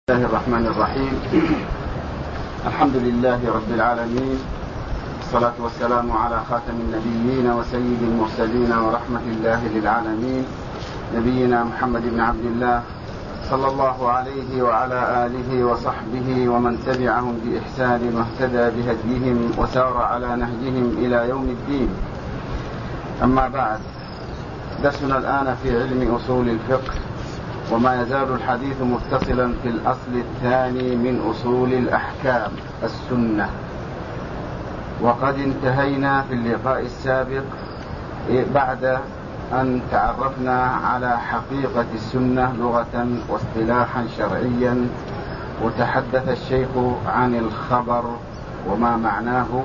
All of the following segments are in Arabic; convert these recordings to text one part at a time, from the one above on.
بسم الله الرحمن الرحيم. الحمد لله رب العالمين، والصلاة والسلام على خاتم النبيين وسيد المرسلين ورحمة الله للعالمين، نبينا محمد بن عبد الله صلى الله عليه وعلى آله وصحبه ومن تبعهم بإحسان واهتدى بهديهم وسار على نهجهم إلى يوم الدين. أما بعد، درسنا الآن في علم أصول الفقه، وما يزال الحديث متصلا في الأصل الثاني من أصول الأحكام السنة. وقد انتهينا في اللقاء السابق بعد أن تعرفنا على حقيقة السنة لغة واصطلاحا شرعيا، وتحدث الشيخ عن الخبر وما معناه،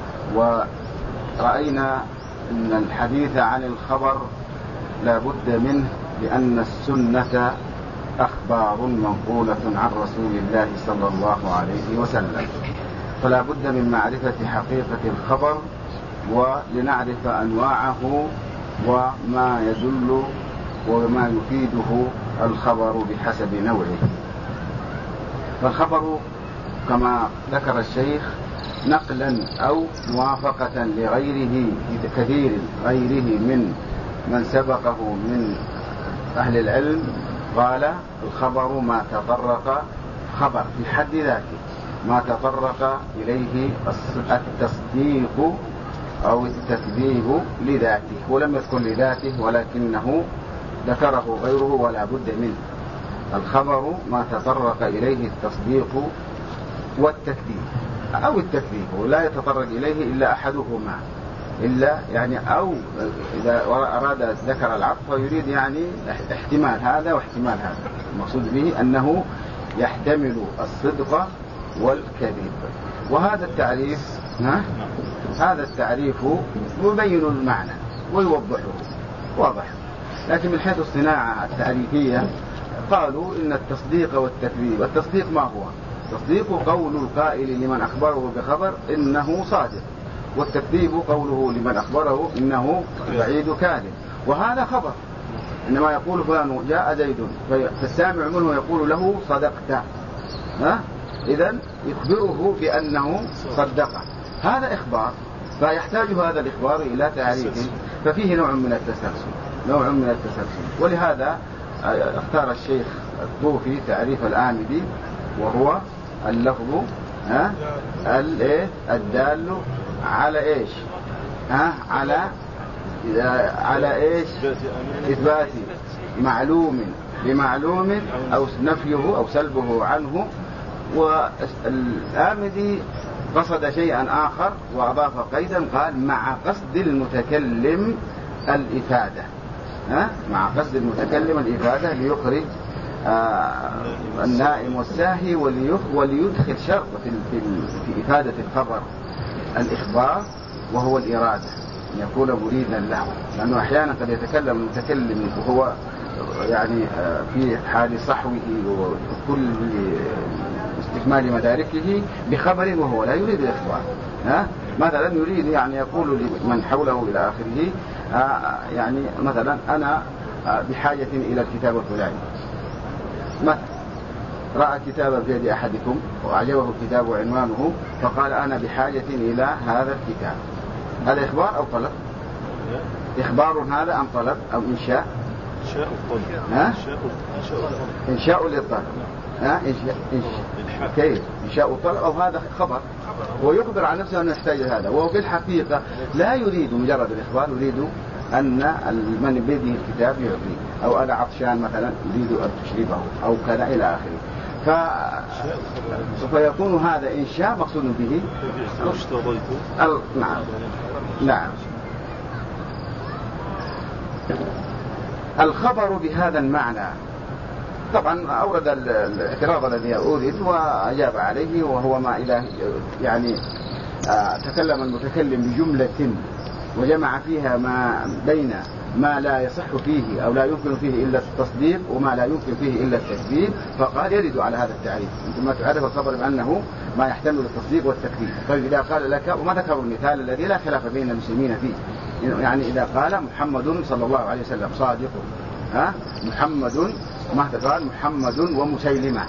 ورأينا أن الحديث عن الخبر لا بد منه، لأن السنة أخبار منقولة عن رسول الله صلى الله عليه وسلم، فلا بد من معرفة حقيقة الخبر ولنعرف أنواعه وما يدل وما يفيده الخبر بحسب نوعه. فالخبر كما ذكر الشيخ نقلا أو موافقة لغيره كثير غيره من سبقه من أهل العلم، قال الخبر ما تطرق خبر في حد ذاته ما تطرق إليه التصديق أو التكذيب لذاته، ولم يذكر لذاته ولكنه ذكره غيره ولا بد منه. الخبر ما تطرق إليه التصديق والتكذيب أو التكذيب، ولا يتطرق إليه إلا أحدهما، إلا يعني أو إذا أراد ذكر العطف يريد يعني احتمال هذا واحتمال هذا، المقصود به أنه يحتمل الصدق والكذب. وهذا التعريف هذا التعريف يبين المعنى ويوضحه واضح، لكن من حيث الصناعة التعريفية قالوا إن التصديق والتكذيب، التصديق ما هو؟ التصديق قول القائل لمن أخبره بخبر إنه صادق، والتكذيب قوله لمن أخبره إنه بعيد كاذب. وهذا خبر، إنما يقول فلان جاء زيد، فالسامع منه يقول له صدقت، إذن يخبره بأنه صدقه، هذا إخبار، فيحتاج هذا الإخبار إلى تعريف، ففيه نوع من التسلسل. ولهذا اختار الشيخ الطوفي تعريف الآمدي، وهو اللفظ الدال على إيش؟ على إيش؟ إثبات معلوم بمعلوم أو نفيه أو سلبه عنه. والآمدي قصد شيئا آخر وأضاف قيدا، قال مع قصد المتكلم الإفادة، مع قصد المتكلم الإفادة ليخرج النائم والساهي وليدخل شرط في إفادة الخبر الإخبار، وهو الإرادة، أن يكون مريدا له، لأنه أحيانا قد يتكلم المتكلم وهو يعني في حال صحوه وكل استكمال مداركه بخبر وهو لا يريد الإخبار، مثلا يريد يعني يقول لمن حوله إلى آخره، يعني مثلا أنا بحاجة إلى الكتاب الفلاني، مثلا رأى كتابا في يد أحدكم وأعجبه الكتاب وعنوانه، فقال أنا بحاجة إلى هذا الكتاب، هذا إخبار أو طلب؟ إخبار هذا أم طلب أو إنشاء؟ إنشاء للطلب، كيف إنشاء الطلب؟ أو هذا خبر، ويخبر عن نفسه أنه يحتاج هذا، وهو في الحقيقة لا يريد مجرد الإخبار، يريد أن من بيده الكتاب يعطيه، أو أنا عطشان مثلا يريد أن تشربه أو كذا إلى آخره. فيكون هذا إنشاء مقصود به نعم. الخبر بهذا المعنى طبعا أورد الاعتراض الذي أورد وأجاب عليه، وهو ما إلى يعني تكلم المتكلم بجملة وجمع فيها ما بين ما لا يصح فيه أو لا يمكن فيه إلا التصديق وما لا يمكن فيه إلا التكذيب، فقال يرد على هذا التعريف. أنتم ما تعرف الخبر بأنه ما يحتمل التصديق والتكذيب. طيب إذا قال لك، وما ذكر المثال الذي لا خلاف بين المسلمين فيه، يعني إذا قال محمد صلى الله عليه وسلم صادق، محمد ما قال محمد ومسيلمة،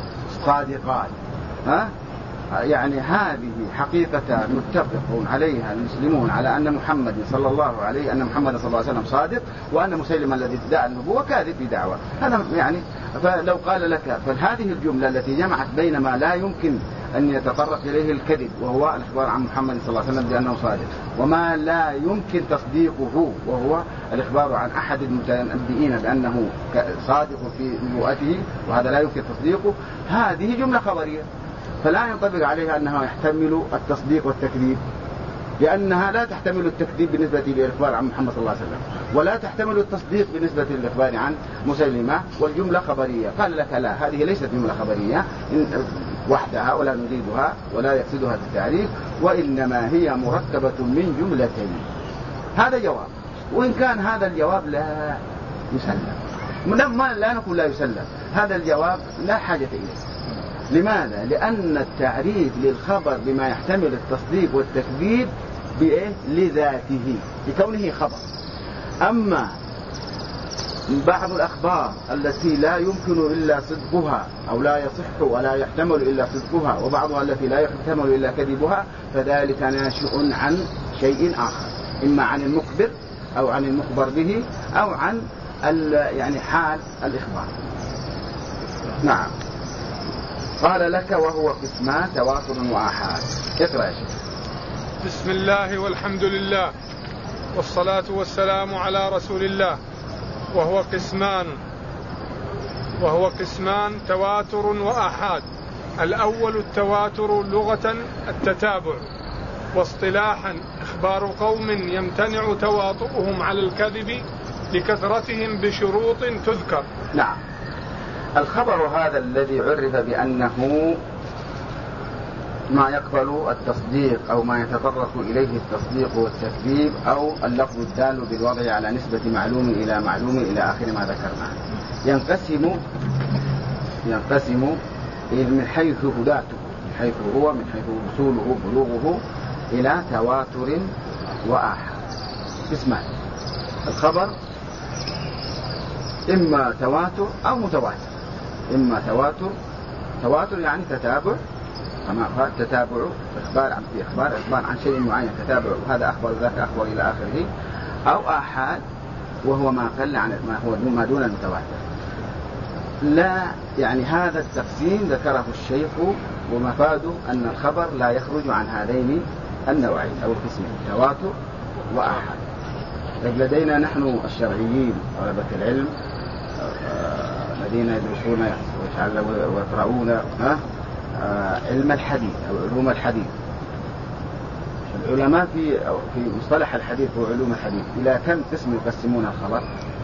صادقان. يعني هذه حقيقة متفقون عليها المسلمون على أن محمد صلى الله عليه وسلم صادق، وأن مسيلمة الذي ادعى النبوة كاذب في دعوة. هذا يعني فلو قال لك فهذه الجملة التي جمعت بين ما لا يمكن أن يتطرق إليه الكذب وهو الإخبار عن محمد صلى الله عليه وسلم بأنه صادق، وما لا يمكن تصديقه وهو الإخبار عن أحد المتنبئين بأنه صادق في نبوءته، وهذا لا يمكن تصديقه، هذه جملة خبرية فلا ينطبق عليها أنها يحتمل التصديق والتكذيب، لأنها لا تحتمل التكذيب بالنسبة للإخبار عن محمد صلى الله عليه وسلم، ولا تحتمل التصديق بالنسبة للإخبار عن مسيلمة، والجملة خبرية. قال لك لا، هذه ليست جملة خبرية وحدها ولا نريدها ولا يقصدها التعريف، وإنما هي مركبة من جملتين. هذا جواب، وإن كان هذا الجواب لا يسلم، لا نقول لا يسلم، هذا الجواب لا حاجة إليه. لماذا؟ لأن التعريف للخبر بما يحتمل التصديق والتكذيب لذاته بكونه خبر. أما بعض الأخبار التي لا يمكن إلا صدقها أو لا يصح ولا يحتمل إلا صدقها، وبعضها التي لا يحتمل إلا كذبها، فذلك ناشئ عن شيء آخر، إما عن المخبر أو عن المخبر به أو عن يعني حال الإخبار. نعم. قال لك وهو قسمان تواتر وآحاد. اقرأ يا شيخ. بسم الله والحمد لله والصلاة والسلام على رسول الله. وهو قسمان تواتر وآحاد. الأول التواتر لغة التتابع، واصطلاحا إخبار قوم يمتنع تواطؤهم على الكذب لكثرتهم بشروط تذكر. نعم. الخبر هذا الذي عرف بأنه ما يقبل التصديق أو ما يتطرق إليه التصديق والتكذيب، أو اللفظ الدال بالوضع على نسبة معلوم إلى معلوم إلى آخر ما ذكرناه، ينقسم من حيث هداته، من حيث هو، من حيث وصوله بلوغه، إلى تواتر وآحاد. اسمع، الخبر إما تواتر أو متواتر. إما تواتر يعني تتابع، كما قال تتابع إخبار عن شيء معين، تتابع هذا أخبر ذاك أخبر إلى آخره، أو آحاد وهو ما قل عن ما دون المتواتر. لا يعني هذا التقسيم ذكره الشيخ، ومفاده أن الخبر لا يخرج عن هذين النوعين أو القسمين، تواتر وآحاد. لدينا نحن الشرعيين طلبة العلم الذين يدرسون ويقرؤون علم الحديث أو علوم الحديث، العلماء في مصطلح الحديث وعلوم الحديث إلى كم قسم يقسمون الخبر؟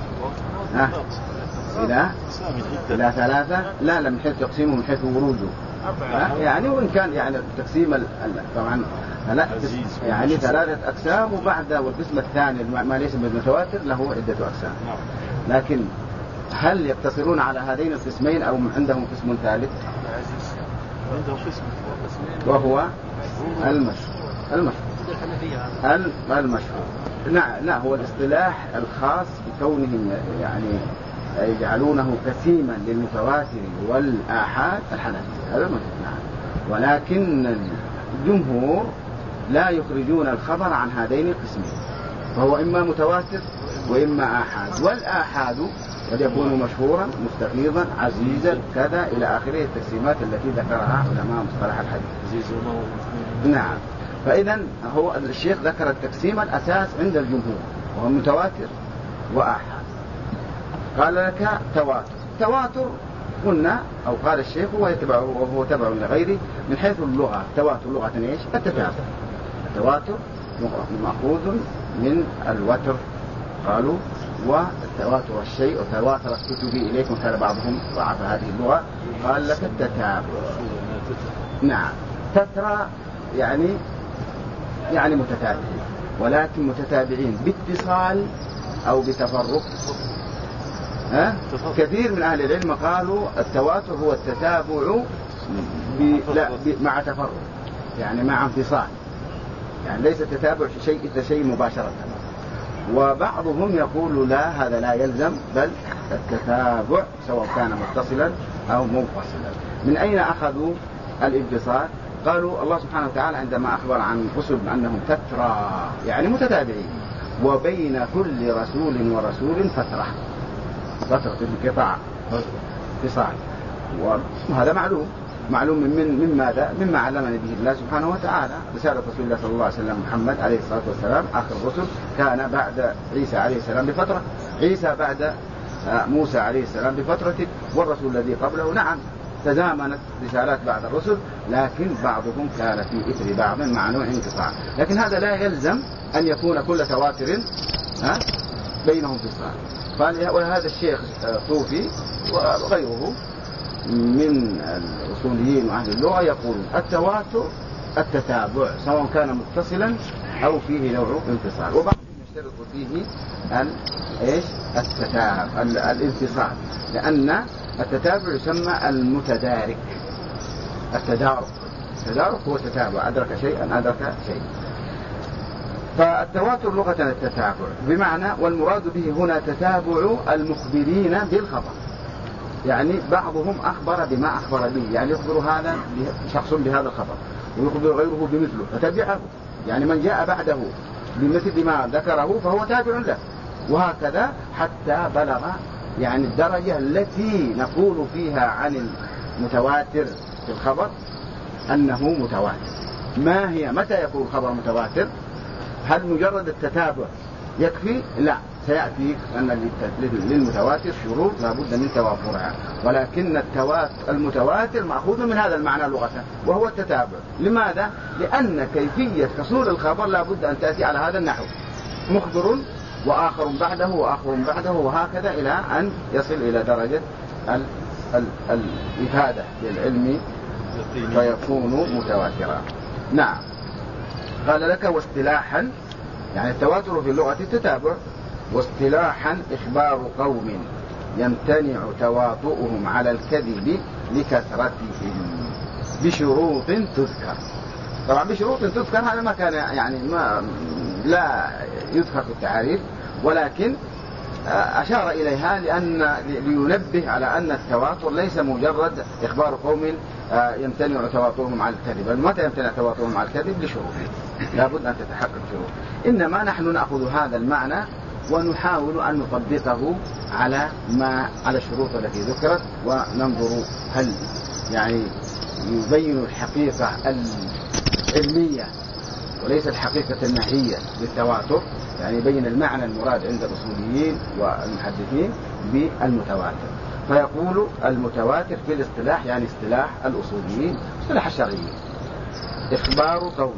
إلى 3. لا من حيث تقسيمه، من حيث وروده، يعني وإن كان يعني تقسيم طبعا يعني 3 أقسام، وبعد والقسم الثاني ما ليس بالمتواتر له عدة أقسام. لكن هل يقتصرون على هذين القسمين أو عندهم قسم ثالث؟ وهو المشهور. لا هو الاصطلاح الخاص بكونهم يعني يجعلونه قسيما للمتواتر والآحاد الحنفية، هذا نعم. ولكن الجمهور لا يخرجون الخبر عن هذين القسمين، فهو إما متواتر وإما آحاد. والآحاد قد يكون مشهورا مستفيضا عزيزا كذا إلى آخره التقسيمات التي ذكرها علماء مصطلح الحديث. نعم. فإذا هو الشيخ ذكر التقسيم الأساس عند الجمهور وهو متواتر وآحاد. قال لك تواتر قلنا أو قال الشيخ وهو تبع لغيره من حيث اللغة. تواتر لغة إيش؟ التواتر مأخوذ من الوتر قالوا، والتواتر الشيء وتواتر الكتب إليكم، كان بعضهم ضعف هذه اللغة قال لك التتابع. نعم. تترى يعني متتابعين، ولكن متتابعين باتصال أو بتفرق. كثير من أهل العلم قالوا التواتر هو التتابع مع تفرق، يعني مع انفصال، يعني ليس التتابع شيء مباشرة. وبعضهم يقول لا، هذا لا يلزم، بل التتابع سواء كان متصلا أو منفصلا. من أين أخذوا الاتصال؟ قالوا الله سبحانه وتعالى عندما أخبر عن الرسل بأنهم تترى يعني متتابعين، وبين كل رسول ورسول فترة انقطاع اتصال، وهذا معلوم من ماذا؟ مما علمنا به الله سبحانه وتعالى. رسالة رسول الله صلى الله عليه وسلم محمد عليه الصلاة والسلام آخر الرسل، كان بعد عيسى عليه السلام بفترة، عيسى بعد موسى عليه السلام بفترة، والرسول الذي قبله نعم تزامنت رسالات بعد الرسل، لكن بعضهم كان في إثر بعض مع نوع انقطاع. لكن هذا لا يلزم أن يكون كل تواتر بينهم اتصال. وهذا الشيخ طوفي وغيره من الأصوليين وأهل اللغة يقول التواتر التتابع سواء كان متصلا أو فيه نوع انفصال، وبعضهم يشترط فيه الانفصال، لأن التتابع يسمى المتدارك. التدارك هو التتابع، أدرك شيئا أدرك شيئا. فالتواتر لغة التتابع بمعنى، والمراد به هنا تتابع المخبرين بالخبر، يعني بعضهم أخبر بما أخبر به، يعني يخبر هذا شخص بهذا الخبر ويخبر غيره بمثله فتبعه، يعني من جاء بعده بمثل ما ذكره فهو تابع له، وهكذا حتى بلغ يعني الدرجة التي نقول فيها عن المتواتر في الخبر أنه متواتر. ما هي؟ متى يكون الخبر متواتر؟ هل مجرد التتابع يكفي؟ لا، سيأتي أن للمتواتر شروط لا بد من توافرها، ولكن المتواتر مأخوذ من هذا المعنى لغة وهو التتابع. لماذا؟ لأن كيفية حصول الخبر لا بد أن تأتي على هذا النحو، مخبر وآخر بعده وآخر بعده وهكذا إلى أن يصل إلى درجة الإفادة للعلم فيكون متواترا. نعم. قال لك واصطلاحا، يعني التواتر في اللغة التتابع، واصطلاحا إخبار قوم يمتنع تواطؤهم على الكذب لكثرتهم بشروط تذكر. طبعا بشروط تذكر هذا ما كان يعني ما لا يذكر في التعاريف، ولكن أشار إليها لينبه على أن التواتر ليس مجرد إخبار قوم يمتنع تواطؤهم على الكذب. متى يمتنع تواطؤهم على الكذب؟ لشروط لا بد أن تتحقق شروط. إنما نحن نأخذ هذا المعنى ونحاول أن نطبقه على الشروط التي ذكرت، وننظر هل يعني يبين الحقيقة العلمية وليس الحقيقة النهية للتواتر، يعني يبين المعنى المراد عند الأصوليين والمحدثين بالمتواتر. فيقول المتواتر في الاصطلاح، يعني اصطلاح الأصوليين اصطلاح الشرعيين، إخبار قوم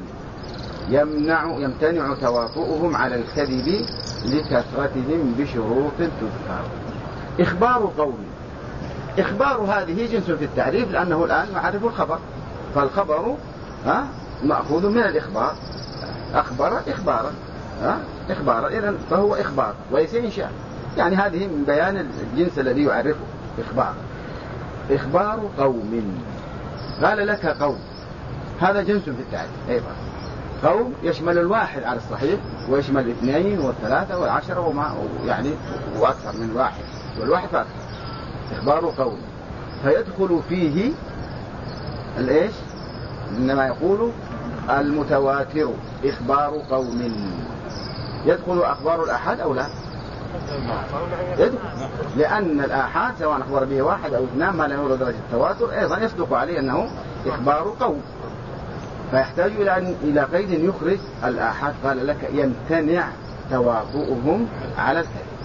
يمتنع تواطؤهم على الكذب لكثرتهم بشروط تذكر. إخبار قوم، إخبار هذه جنس في التعريف، لأنه الآن نعرف الخبر، فالخبر مأخوذ من الإخبار، أخبر إخبارا إذن فهو إخبار وليس إنشاء، يعني هذه من بيان الجنس الذي يعرفه إخبار قوم. قال لك قوم، هذا جنس في التعريف أيضا. قوم يشمل الواحد على الصحيح، ويشمل الاثنين والثلاثة والعشرة وما يعني وأكثر من واحد، والواحد فأكثر. إخبار قوم فيدخل فيه الإيش؟ إنما يقول المتواتر إخبار قوم. يدخل أخبار الأحد أو لا؟ يدخل، لأن الآحاد سواء أخبر به واحد أو اثنان ما لا يبلغ درجة التواتر أيضا يصدق عليه أنه إخبار قوم، فيحتاج إلى قيد يخرج الآحاد. قال لك يمتنع تواطؤهم على الكذب.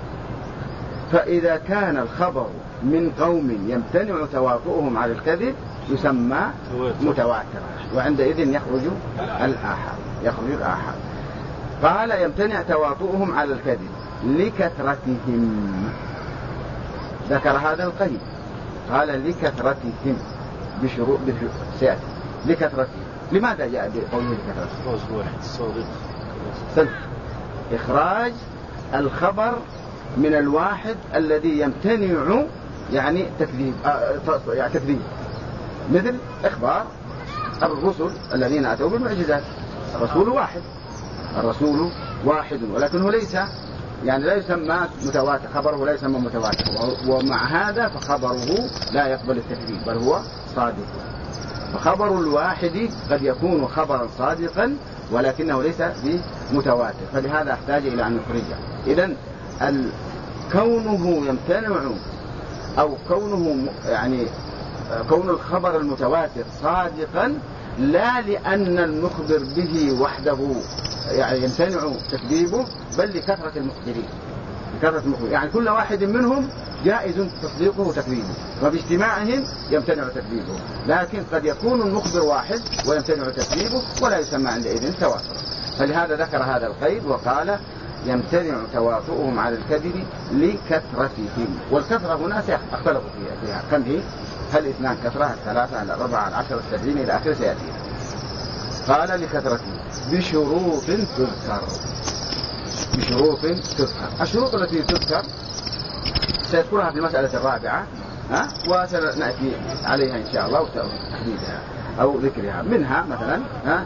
فإذا كان الخبر من قوم يمتنع تواطؤهم على الكذب يسمى متواترا، وعندئذ يخرج الآحاد. قال يمتنع تواطؤهم على الكذب لكثرتهم، ذكر هذا القيد، قال لكثرتهم بشروط سيأتي لكثرتهم. لماذا جاء بقوله لكثرتهم؟ إخراج الخبر من الواحد الذي يمتنع يعني تكذيب، مثل إخبار الرسل الذين أتوا بالمعجزات. الرسول واحد ولكنه ليس يعني لا يسمى متواتر، خبره لا يسمى متواتر، ومع هذا فخبره لا يقبل التكذيب بل هو صادق. فخبر الواحد قد يكون خبرا صادقا ولكنه ليس بمتواتر، فلهذا احتاج إلى أن نخرجه. إذن كونه يمتنع أو كونه يعني كون الخبر المتواتر صادقا لا لأن المخبر به وحده يعني يمتنع تكذيبه، بل لكثرة المخبرين. يعني كل واحد منهم جائز تصديقه وتكذيبه، وباجتماعهم يمتنع تكذيبه، لكن قد يكون المخبر واحد ويمتنع تكذيبه ولا يسمى عندئذ تواتر. فلهذا ذكر هذا القيد وقال يمتنع تواطؤهم على الكذب لكثرتهم. والكثرة هنا اختلفوا فيها كم هي؟ هل 2 كثرة، 3، 4، 10، 70 إلى آخر سيأتي. قال لكثرتهم بشروط تذكر. الشروط التي تذكر سيذكرها في المسألة الرابعة وسنأتي عليها إن شاء الله وتحديدها أو ذكرها. منها مثلا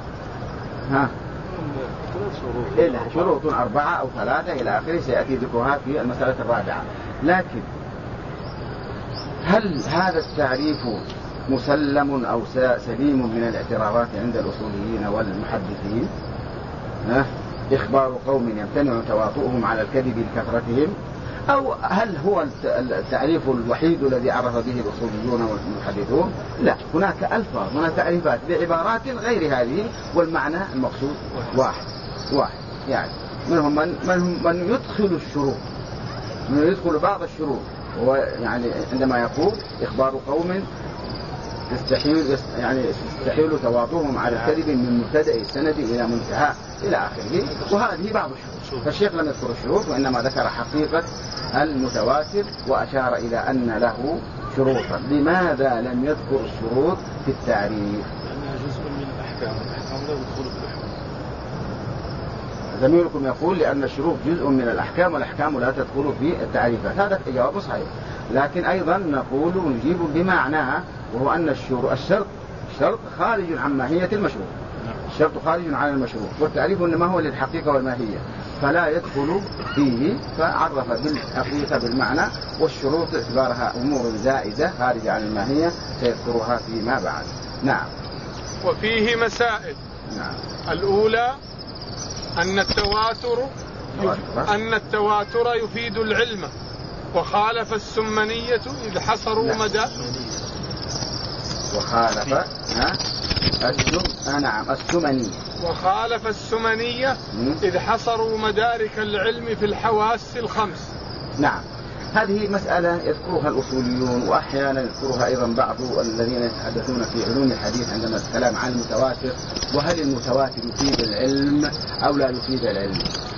شروط 4 أو 3 إلى آخره سيأتي ذكرها في المسألة الرابعة. لكن هل هذا التعريف مسلم أو سليم من الاعتراضات عند الأصوليين والمحدثين؟ إخبار قوم يمتنع تواطؤهم على الكذب لكثرتهم، أو هل هو التعريف الوحيد الذي عرف به الأصوليون والمحدثون؟ لا، هناك ألفاظ، هناك تعريفات بعبارات غير هذه والمعنى المقصود واحد. يعني منهم من يدخل الشروط، من يدخل بعض الشروط، ويعني عندما يقول إخبار قوم يستحيل تواطؤهم على الكذب من مبتدأ السند إلى منتهى إلى آخره، وهذه بعض الشروط. فالشيخ لم يذكر الشروط وإنما ذكر حقيقة المتواتر وأشار إلى أن له شروطا. لماذا لم يذكر الشروط في التعريف؟ لأنها جزء من الأحكام، والأحكام لا تدخل في الحكم. زميلكم يقول لأن الشروط جزء من الأحكام والأحكام لا تدخل في التعريفات. هذا جواب صحيح، لكن أيضا نقول ونجيب بمعناه، وهو أن الشرط خارج عن ماهية المشروط. الشرط خارج عن المشروط، والتعريف إنما هو للحقيقة والماهية فلا يدخل فيه، فعرف بالحقيقة بالمعنى، والشروط اعتبارها أمور زائدة خارجة عن الماهية سيذكرها فيما بعد. نعم. وفيه مسائل. نعم. الأولى أن التواتر يفيد العلم، وخالف السمنية إذ حصروا مدى وخالف السمنية إذ حصروا مدارك العلم في الحواس الخمس. نعم، هذه مسألة يذكرها الأصوليون، وأحيانا يذكرها أيضا بعض الذين يتحدثون في علوم الحديث عندما الكلام عن المتواتر، وهل المتواتر يفيد العلم أو لا يفيد العلم؟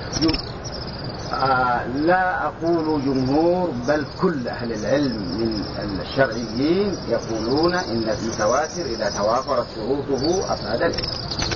لا أقول جمهور بل كل أهل العلم من الشرعيين يقولون إن المتواتر إذا توافرت شروطه أفاد العلم.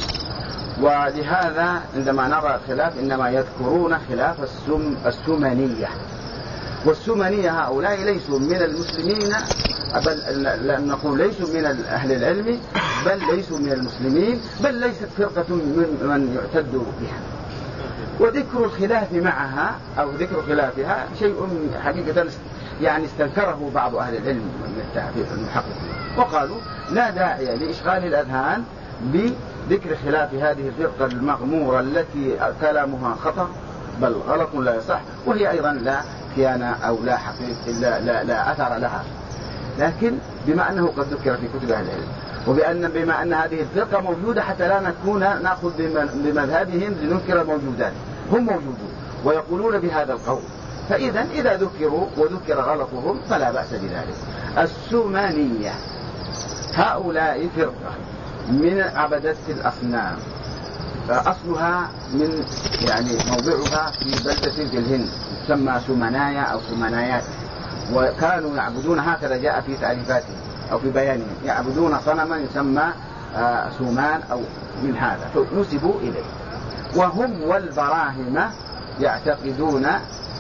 ولهذا عندما نرى الخلاف إنما يذكرون خلاف السمنية. والسمنية هؤلاء ليسوا من المسلمين، بل نقول ليسوا من أهل العلم، بل ليسوا من المسلمين، بل ليست فرقة من يعتد بها. وذكر الخلاف معها أو ذكر خلافها شيء حقيقة يعني استنكره بعض أهل العلم من المحققين، وقالوا لا داعي لإشغال الأذهان بذكر خلاف هذه الفرقة المغمورة التي كلامها خطأ بل غلط لا يصح، وهي أيضا لا كيانة أو لا حقيقة لا أثر لها. لكن بما أنه قد ذكر في كتب أهل العلم، بما أن هذه الفرقة موجودة حتى لا نكون نأخذ بمذهبهم لننكر الموجودات، هم موجودون ويقولون بهذا القول، فإذا ذكروا وذكر غلطهم فلا بأس بذلك. السمانية هؤلاء فرقة من عبدة الأصنام، أصلها من يعني موضعها في بلدة في الهند تسمى سمنايا أو سمنايات، وكانوا يعبدون، هكذا جاء في تعريفاتهم أو في بيانهم، يعبدون صنما يسمى سومان أو من هذا فنسبوا إليه. وهم والبراهمة يعتقدون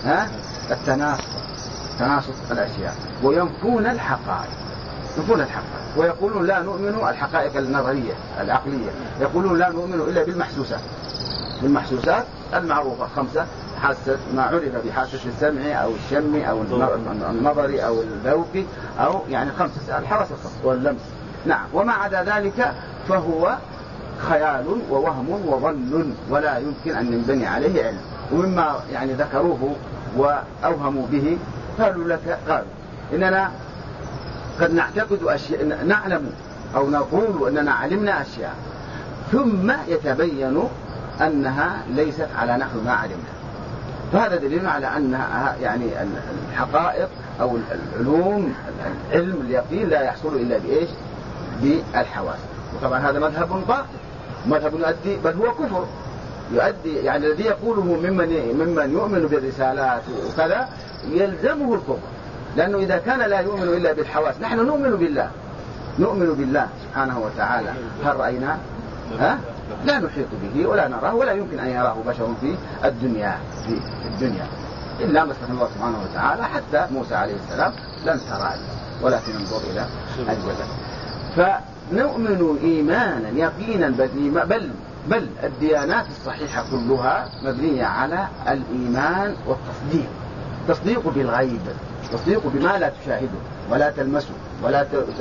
تناسخ الأشياء وينفون الحقائق، ويقولون لا نؤمن الحقائق النظرية العقلية، يقولون لا نؤمن إلا بالمحسوسات المعروفة 5 حاسة ما عرف بحاسة السمع أو الشم أو النظر أو الذوق أو يعني الحواس الخمس واللمس. نعم. وما عدا ذلك فهو خيال ووهم وظن ولا يمكن أن ينبني عليه علم. ومما يعني ذكروه وأوهموا به قالوا إننا قد نعتقد أشياء، نعلم أو نقول أننا علمنا أشياء ثم يتبين أنها ليست على نحو ما علمنا، فهذا دليل على أنها يعني الحقائق أو العلوم العلم اليقين لا يحصل إلا بإيش؟ بالحواس. وطبعا هذا مذهب باطل، مذهب يؤدي بل هو كفر يؤدي، يعني الذي يقوله ممن يؤمن بالرسالات وكذا يلزمه الكفر، لأنه إذا كان لا يؤمن إلا بالحواس. نحن نؤمن بالله سبحانه وتعالى، هل رأيناه؟ لا نحيط به ولا نراه ولا يمكن أن يراه بشر في الدنيا إلا ما استثنى الله سبحانه وتعالى. حتى موسى عليه السلام لن تراني ولكن انظر إلى الجبل. فنؤمن إيمانا يقينا بل الديانات الصحيحة كلها مبنية على الإيمان والتصديق. تصديق بالغيب، تصديق بما لا تشاهده ولا تلمسه ولا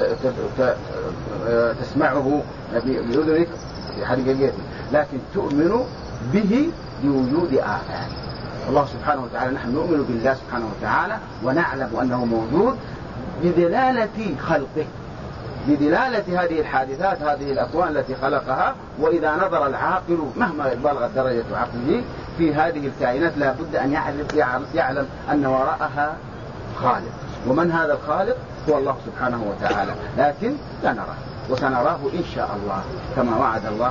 تسمعه بأذنك في حقيقته، لكن تؤمن به بوجود آثار الله سبحانه وتعالى. نحن نؤمن بالله سبحانه وتعالى ونعلم أنه موجود بدلالة خلقه، بدلالة هذه الحادثات، هذه الأكوان التي خلقها. وإذا نظر العاقل مهما بلغت درجة عقله في هذه الكائنات لا بد أن يعلم أن وراءها خالق، ومن هذا الخالق؟ هو الله سبحانه وتعالى، لكن لا نراه، وسنراه إن شاء الله كما وعد الله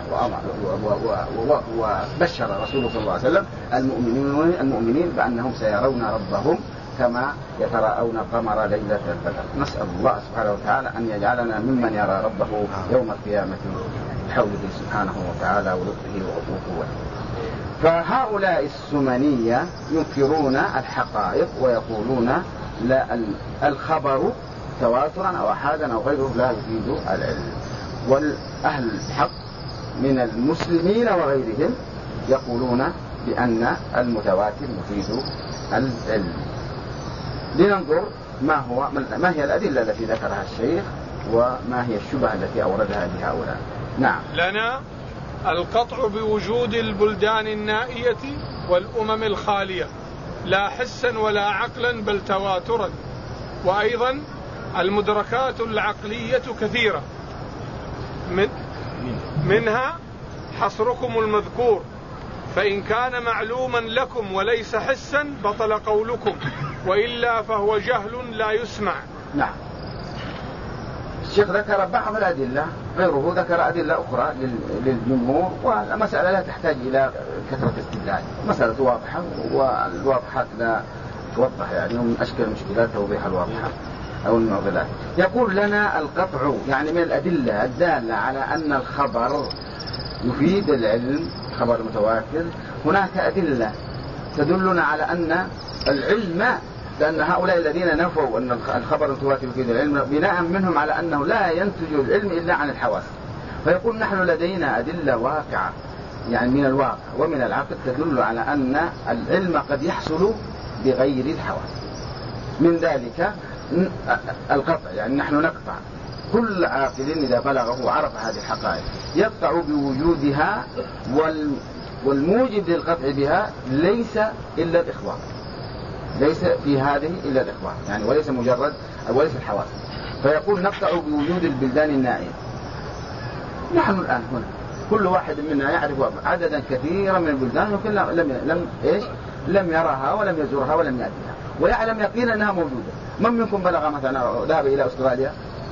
وبشر رسوله صلى الله عليه وسلم المؤمنين بأنهم سيرون ربهم كما يتراءون القمر ليلة البدر. نسأل الله سبحانه وتعالى أن يجعلنا ممن يرى ربه يوم القيامة بحوله سبحانه وتعالى ولطفه وقوته. فهؤلاء السمنية ينكرون الحقائق ويقولون لا الخبر تواترا أو أحادا أو غيره لا يفيد العلم. والأهل الحق من المسلمين وغيرهم يقولون بأن المتواتر يفيد العلم. لننظر ما هي الأدلة التي ذكرها الشيخ وما هي الشبهة التي أوردها بهؤلاء. نعم. لنا القطع بوجود البلدان النائية والأمم الخالية لا حسا ولا عقلا بل تواترا. وأيضا المدركات العقلية كثيرة منها حصركم المذكور، فإن كان معلوما لكم وليس حسا بطل قولكم، وإلا فهو جهل لا يسمع. نعم. الشيخ ذكر بعض الأدلة، غيره ذكر أدلة أخرى للجمهور، والمسألة لا تحتاج إلى كثرة استدلال، مسألة واضحة والواضحات لا توضح، يعني من أشكال المشكلات توضيح الواضحة أو المعضلات. يقول لنا القطع يعني من الأدلة الدالة على أن الخبر يفيد العلم، خبر متواتر. هناك أدلة تدلنا على أن العلم، لأن هؤلاء الذين نفوا أن الخبر المتواتر يفيد العلم بناء منهم على أنه لا ينتج العلم إلا عن الحواس. فيقول نحن لدينا أدلة واقعة يعني من الواقع ومن العقل تدل على أن العلم قد يحصل بغير الحواس. من ذلك القطع، يعني نحن نقطع كل عاقل إذا بلغه وعرف هذه الحقائق يقطع بوجودها، والموجب للقطع بها ليس إلا الإخبار، ليس في هذه إلا الإخبار يعني، وليس مجرد وليس الحواس. فيقول نقطع بوجود البلدان النائية. نحن الآن هنا كل واحد منا يعرف عددا كثيرا من البلدان لكن لم يرها ولم يزورها ولم يأتيها، ويعلم يقينا أنها موجودة. من منكم بلغ مثلا ذهب إلى أستراليا؟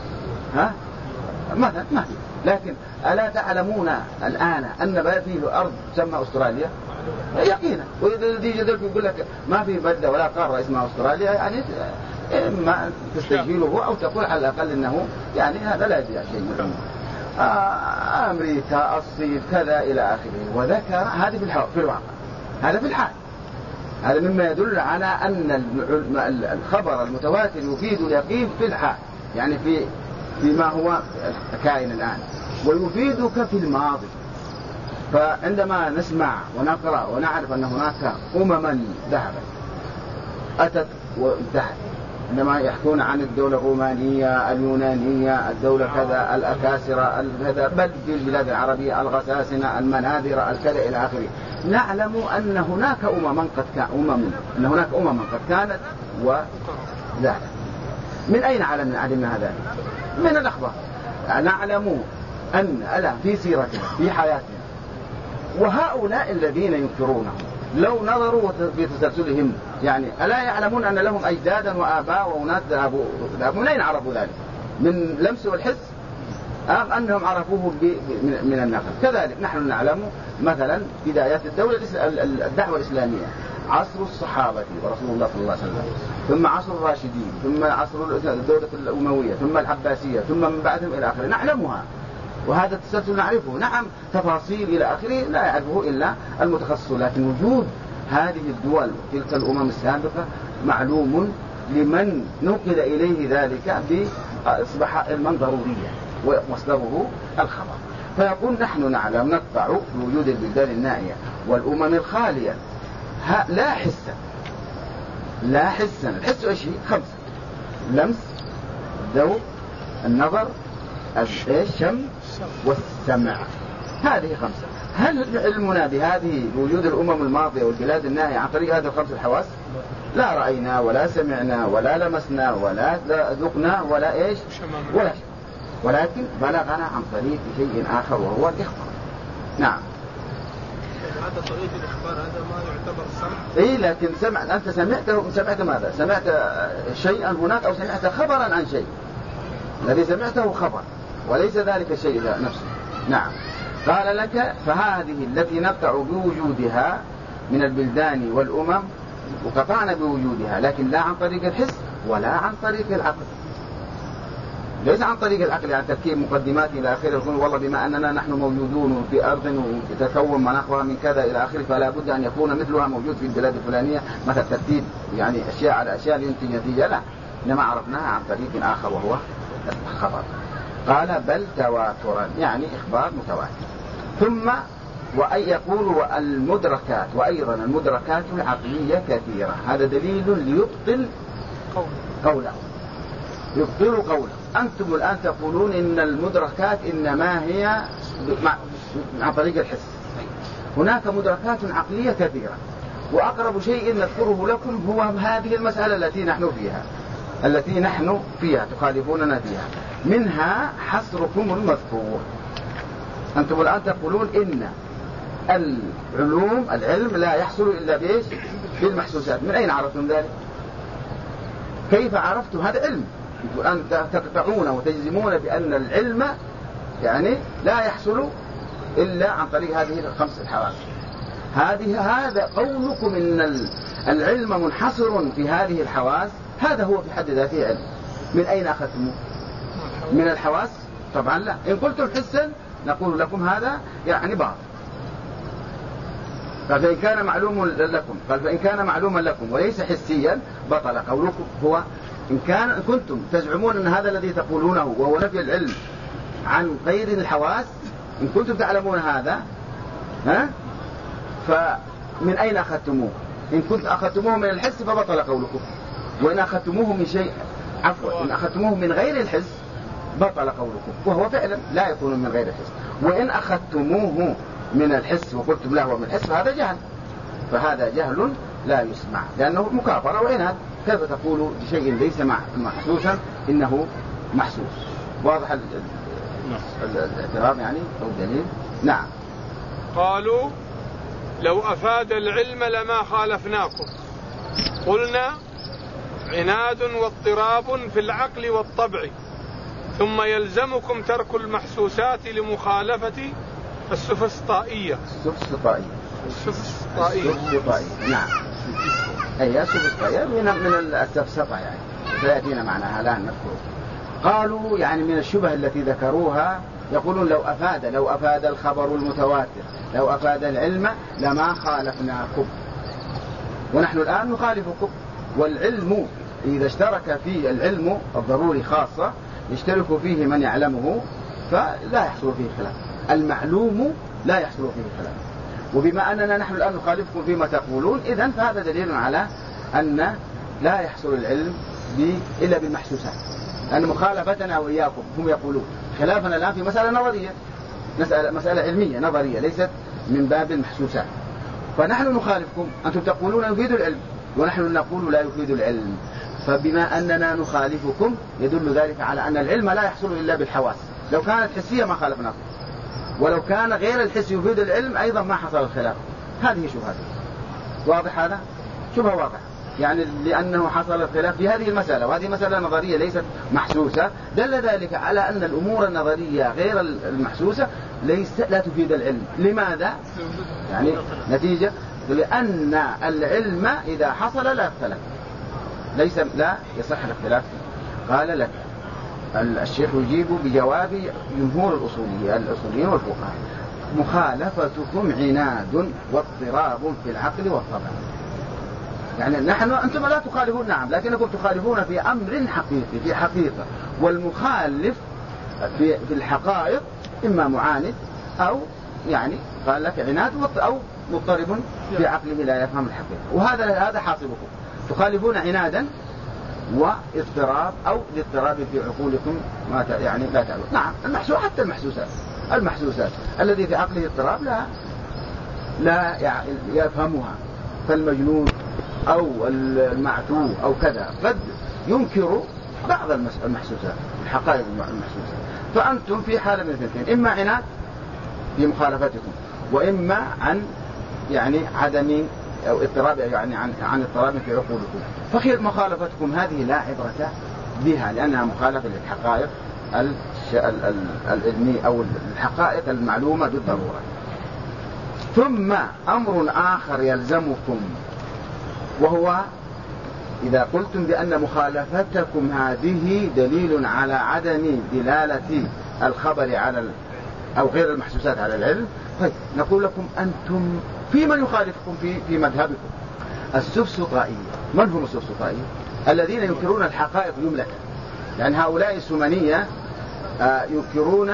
مثلا ما في. لكن ألا تعلمون الآن أن فيه أرض تسمى أستراليا؟ يقينا. وإذا الذي جدلك يقول لك ما في بلدة ولا قارة اسمها أستراليا، يعني إما تستجيله أو تقول على الأقل أنه يعني هذا لا يجي شيء من الأمور. أمريكا، الصين، كذا إلى آخره. وذكر هذه في الواقع، هذا في الحال. هذا مما يدل على أن الخبر المتواتر يفيد اليقين في الحال، يعني فيما هو كائن الآن، ويفيدك في الماضي. فعندما نسمع ونقرأ ونعرف أن هناك أمما ذهبت أتت وانتهت، عندما يحكون عن الدولة الرومانية اليونانية الدولة كذا الأكاسرة كذا، بل في البلاد العربية الغساسنة المناذرة الكذا إلى آخره، نعلم أن هناك أمما قد كانت وذهبت. من أين علمنا هذا؟ من الأخبار. نعلم أن ألا في سيرتنا في حياتنا، وهؤلاء الذين ينكرونه لو نظروا في تسلسلهم يعني ألا يعلمون أن لهم أجدادا وآباء وأناس ذهبوا؟ من أين عرفوا ذلك؟ من لمس والحس أم أنهم عرفوه من النقل؟ كذلك نحن نعلم مثلا بدايات الدعوة الإسلامية، عصر الصحابة ورسول الله صلى الله عليه وسلم، ثم عصر الراشدين، ثم عصر الدولة الأموية، ثم العباسية، ثم من بعدهم إلى آخره، نعلمها وهذا التسلسل نعرفه. نعم تفاصيل إلى آخره لا يعرفه إلا المتخصص، لكن وجود هذه الدول وتلك الأمم السابقة معلوم لمن نقل إليه ذلك بأصبح علما ضروريا ومصدره الخبر. فيقول نحن نعلم نقطع بوجود البلدان النائية والأمم الخالية لا حسا. الحس إيش هي؟ 5: لمس، ذوق، النظر، الشم، والسمع. هذه 5. هل علمنا بهذه وجود الأمم الماضية والبلاد النائية عن طريق هذه ال5 الحواس؟ لا رأينا ولا سمعنا ولا لمسنا ولا ذقنا ولا إيش ولا شيء، ولكن بلغنا عن طريق شيء آخر وهو الإخبار. نعم. هذا طريق الإخبار، هذا ما يعتبر سمع. إيه لكن أنت سمعت ماذا؟ سمعت شيئا هناك أو سمعت خبرا عن شيء؟ الذي سمعته خبر وليس ذلك الشيء نفسه. نعم. قال لك فهذه التي نقطع بوجودها من البلدان والأمم، وقطعنا بوجودها لكن لا عن طريق الحس ولا عن طريق العقل. ليس عن طريق العقل يعني تركيب مقدمات إلى آخره، يقول والله بما أننا نحن موجودون في أرض وتكون مناخها من كذا إلى آخره فلا بد أن يكون مثلها موجود في البلاد الفلانية، مثل ترتيب يعني أشياء على أشياء لينتج نتيجة. لا، إنما عرفناها عن طريق آخر وهو الخبر. قال بل تواترا يعني إخبار متواتر. ثم يقول المدركات، وأيضا المدركات العقلية كثيرة. هذا دليل ليبطل قوله. يبطل قوله. أنتم الآن تقولون إن المدركات إنما هي عن طريق الحس. هناك مدركات عقلية كثيرة، وأقرب شيء نذكره لكم هو هذه المسألة التي نحن فيها تخالفوننا فيها. منها حصركم المذكور. أنتم الآن تقولون إن العلم لا يحصل إلا بإيش؟ بالمحسوسات. من أين عرفتم ذلك؟ كيف عرفتم هذا علم؟ أنتم تقطعون وتجزمون بأن العلم يعني لا يحصل إلا عن طريق هذه ال5 الحواس. هذا قولكم إن العلم منحصر في هذه الحواس، هذا هو في حد ذاته علم. من أين أخذتموه؟ من الحواس؟ طبعا لا. إن قلتم حسا نقول لكم هذا يعني باطل. فإن كان معلوم لكم، قال فإن كان معلوما لكم وليس حسيا بطل قولكم. هو إن كنتم تزعمون أن هذا الذي تقولونه وهو نفي العلم عن غير الحواس، إن كنتم تعلمون هذا فمن أين أخذتموه؟ إن كنت أخذتموه من الحس فبطل قولكم، وإن أخذتموه من شيء إن أخذتموه من غير الحس بطل قولكم، وهو فعلا لا يكون من غير الحس. وإن أخذتموه من الحس وقلتم له من الحس فهذا جهل، فهذا جهل لا يسمع لأنه مكابرة وعناد. كيف تقول بشيء ليس محسوسا إنه محسوس؟ واضح الاعتراض يعني أو الدليل؟ نعم. قالوا لو أفاد العلم لما خالفناكم. قلنا عناد واضطراب في العقل والطبع، ثم يلزمكم ترك المحسوسات لمخالفة السفسطائية. نعم. أي السفسطائية من السفسطة يعني سيأتينا معناها الآن نذكره. قالوا يعني من الشبه التي ذكروها يقولون لو أفاد الخبر المتواتر، لو أفاد العلم لما خالفناكم، ونحن الآن نخالفكم. والعلم إذا اشترك فيه العلم الضروري خاصة يشترك فيه من يعلمه فلا يحصل فيه خلاف. المعلوم لا يحصل فيه خلاف. وبما أننا نحن الآن نخالفكم فيما تقولون، إذن فهذا دليل على أن لا يحصل العلم إلا بالمحسوسات، أن مخالفتنا وإياكم هم يقولون خلافنا الآن في مسألة نظرية، مسألة علمية نظرية ليست من باب المحسوسات، فنحن نخالفكم، أنتم تقولون يفيد العلم ونحن نقول لا يفيد العلم. فبما أننا نخالفكم يدل ذلك على أن العلم لا يحصل إلا بالحواس. لو كانت حسية ما خالفناكم، ولو كان غير الحس يفيد العلم أيضا ما حصل الخلاف. هذه شبهة. واضح هذا؟ شبهة واضحة، يعني لأنه حصل الخلاف في هذه المسألة، وهذه مسألة نظرية ليست محسوسة، دل ذلك على أن الأمور النظرية غير المحسوسة لا تفيد العلم. لماذا؟ يعني نتيجة لأن العلم إذا حصل لا اختلف، لا يصح الاختلاف. قال لك الشيخ يجيب بجواب جمهور الأصوليين والفقهاء: مخالفتكم عناد واضطراب في العقل والطبع. يعني أنتم لا تخالفون، نعم، لكنكم تخالفون في أمر حقيقي، في حقيقة، والمخالف في الحقائق إما معاند أو يعني قال لك عناد أو مضطرب في عقله لا يفهم الحقيقة. وهذا حاصلكم، تخالفون عنادا واضطراب أو الاضطراب في عقولكم ما يعني لا تعلم. نعم، حتى المحسوسات الذي في عقله اضطراب لا يفهمها، فالمجنون أو المعتوه أو كذا قد ينكر بعض المحسوسات، الحقائق المحسوسة. فأنتم في حالة من الاثنين، إما عناد في مخالفتكم، وإما عن يعني عدم أو اضطراب، يعني عن اضطراب في عقولكم. فخير مخالفتكم هذه لا عبرة بها، لأنها مخالفة للحقائق العلمية أو الحقائق المعلومة بالضرورة. ثم أمر آخر يلزمكم، وهو إذا قلتم بأن مخالفتكم هذه دليل على عدم دلالة الخبر على أو غير المحسوسات على العلم، طيب نقول لكم أنتم في من يخالفكم في مذهبكم؟ السفسطائية. من هم السفسطائية؟ الذين ينكرون الحقائق جملة. يعني هؤلاء السمنية ينكرون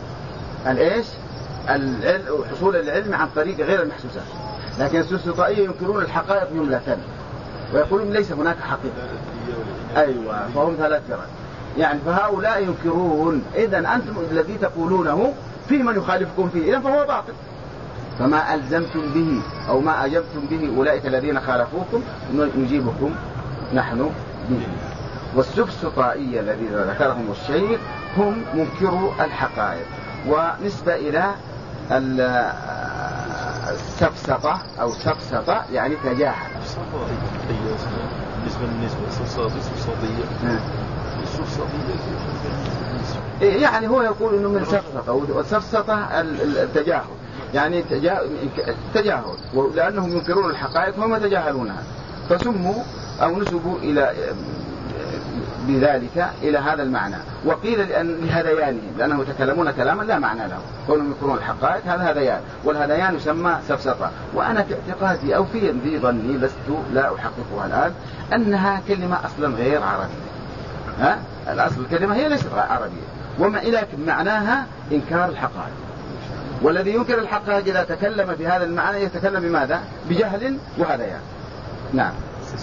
حصول العلم عن طريق غير المحسوسات، لكن السفسطائية ينكرون الحقائق جملة ويقولون ليس هناك حقيقة. أيوة، فهم 3 فرق. يعني فهؤلاء ينكرون، إذن أنتم الذي تقولونه في من يخالفكم فيه، إذن فهو باطل. فما ألزمتم به أو ما أجبتم به أولئك الذين خالفوكم نجيبكم نحن به. والسفسطائية الذين ذكرهم الشيخ هم منكروا الحقائق. ونسبة إلى السفسطة أو سفسطة يعني تجاهل. يعني هو يقول إنه من سفسطة، والسفسطة التجاهل، يعني تجاهل، ولأنهم ينكرون الحقائق هم يتجاهلونها، فسموا أو نسبوا بذلك إلى هذا المعنى. وقيل لهذيانهم، لأنهم يتكلمون كلاما لا معنى له، كونهم ينكرون الحقائق هذا هذيان، والهذيان يسمى سفسطة. وأنا في اعتقادي أو في ظني، لا أحققها الآن، أنها كلمة أصلا غير عربية. الأصل الكلمة هي ليست عربية، لكن معناها إنكار الحقائق. والذي ينكر الحقائق إذا تكلم في هذا المعنى يتكلم بماذا؟ بجهل وهذيان. نعم.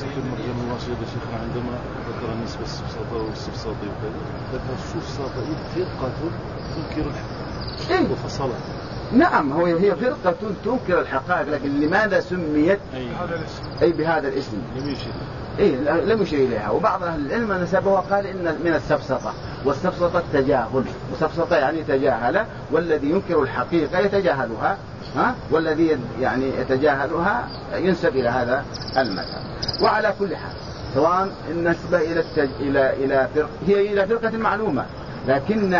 عندما ذكر النسبة السفسطة والسفسطي ذكر السفسطي فرقة تنكر الحقائق وفصلها. نعم، هي فرقة تنكر الحقائق، لكن لماذا سميت بهذا الاسم؟ لم يشير إليها. وبعض أهل العلم نسبه وقال إن من السفسطة، والسفسطة التجاهل، وسفسطة يعني تجاهل، والذي ينكر الحقيقة يتجاهلها، والذي يعني يتجاهلها ينسب إلى هذا المذهب. وعلى كل حال، سواء النسبة إلى فرقة معلومة، لكن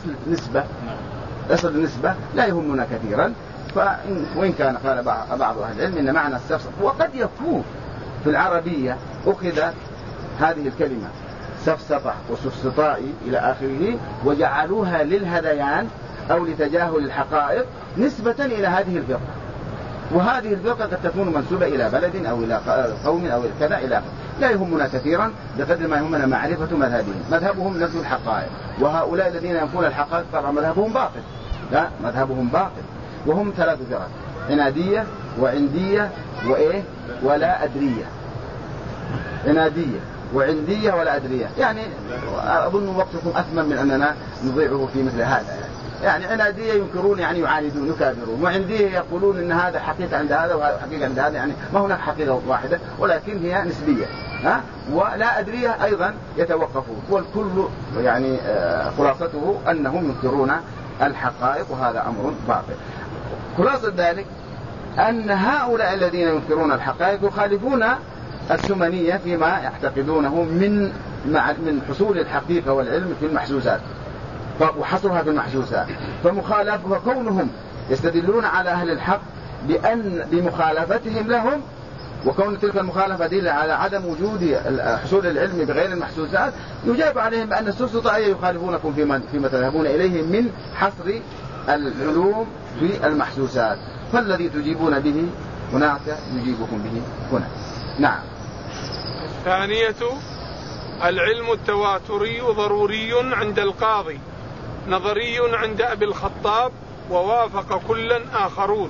أصل النسبة لا يهمنا كثيرا. وإن كان قال بعض أهل العلم إن معنى السفسطة، وقد يكون في العربية أخذ هذه الكلمة سفسطة وسفسطائي إلى آخره وجعلوها للهذيان أو لتجاهل الحقائق نسبة إلى هذه الفرقة. وهذه الفرقة قد تكون منسوبة إلى بلد أو إلى قوم أو كذا إلى آخره. لا يهمنا كثيرا بقدر ما يهمنا معرفة مذهبهم. مذهبهم نفي الحقائق، وهؤلاء الذين ينفون الحقائق طبعا مذهبهم باطل. لا، مذهبهم باطل، وهم 3 فرق: عنادية وعندية ولا أدرية. عنادية وعندية ولا أدرية، يعني أظن وقتكم أثمن من أننا نضيعه في مثل هذا. يعني عنادية ينكرون، يعني يعاندون يكابرون، وعندية يقولون إن هذا حقيقة عند هذا وهذا حقيقة عند هذا، يعني ما هناك حقيقة واحدة ولكن هي نسبية. ولا أدرية أيضا يتوقفون، والكل يعني خلاصته أنهم ينكرون الحقائق، وهذا أمر باطل. خلاصة ذلك أن هؤلاء الذين ينكرون الحقائق يخالفون السمنية فيما يعتقدونه من حصول الحقيقة والعلم في المحسوسات وحصرها في المحسوسات. فكونهم يستدلون على أهل الحق بمخالفتهم لهم، وكون تلك المخالفة دليل على عدم وجود حصول العلم بغير المحسوسات، يجاب عليهم بأن السلطة يخالفونكم فيما تذهبون إليه من حصر العلوم في المحسوسات، فالذي تجيبون به هناك يجيبكم به هنا. نعم. الثانية: العلم التواتري ضروري عند القاضي، نظري عند أبي الخطاب، ووافق كلا آخرون.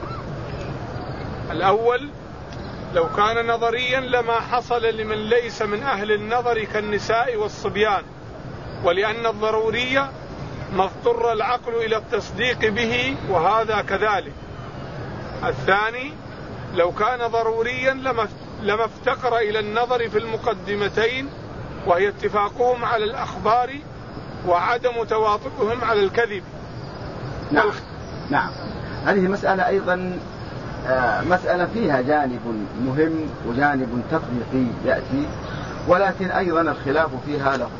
الأول: لو كان نظريا لما حصل لمن ليس من أهل النظر كالنساء والصبيان، ولأن الضرورية ما اضطر العقل إلى التصديق به، وهذا كذلك. الثاني: لو كان ضروريا لما افتقر إلى النظر في المقدمتين، وهي اتفاقهم على الأخبار وعدم تواطؤهم على الكذب. نعم. هذه مسألة أيضا مسألة فيها جانب مهم وجانب تطبيقي يأتي، ولكن أيضا الخلاف فيها له.